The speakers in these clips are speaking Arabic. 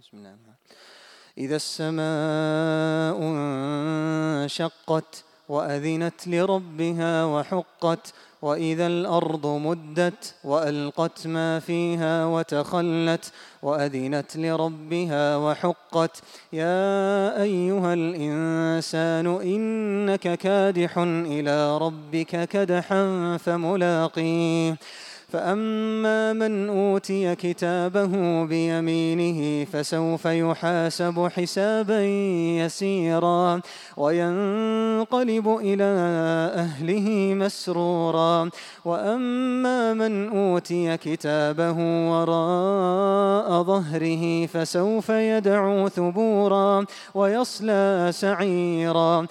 بسم الله. إذا السماء انشقت وأذنت لربها وحقت وإذا الأرض مدت وألقت ما فيها وتخلت وأذنت لربها وحقت يا أيها الإنسان إنك كادح إلى ربك كدحا فملاقيه فأما من أوتي كتابه بيمينه فسوف يحاسب حسابا يسيرا وينقلب إلى أهله مسرورا وأما من أوتي كتابه وراء ظهره فسوف يدعو ثبورا ويصلى سعيرا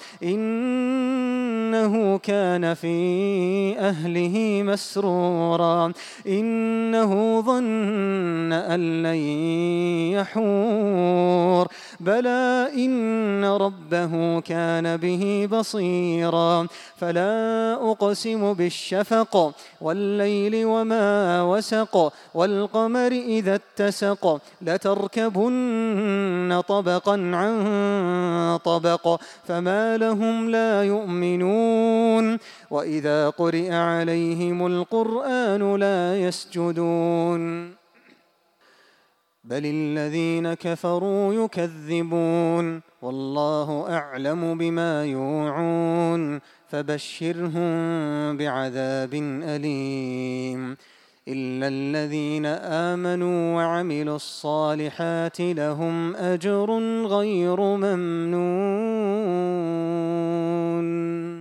إنه كان في أهله مسرورا إنه ظن أن لن يحور بلى إن ربه كان به بصيرا فلا أقسم بالشفق والليل وما وسق والقمر إذا اتسق لتركبن طبقا عن طبق فما لهم لا يؤمنون وإذا قرئ عليهم القرآن لا يسجدون بل الذين كفروا يكذبون والله أعلم بما يوعون فبشرهم بعذاب أليم إلا الذين آمنوا وعملوا الصالحات لهم أجر غير ممنون.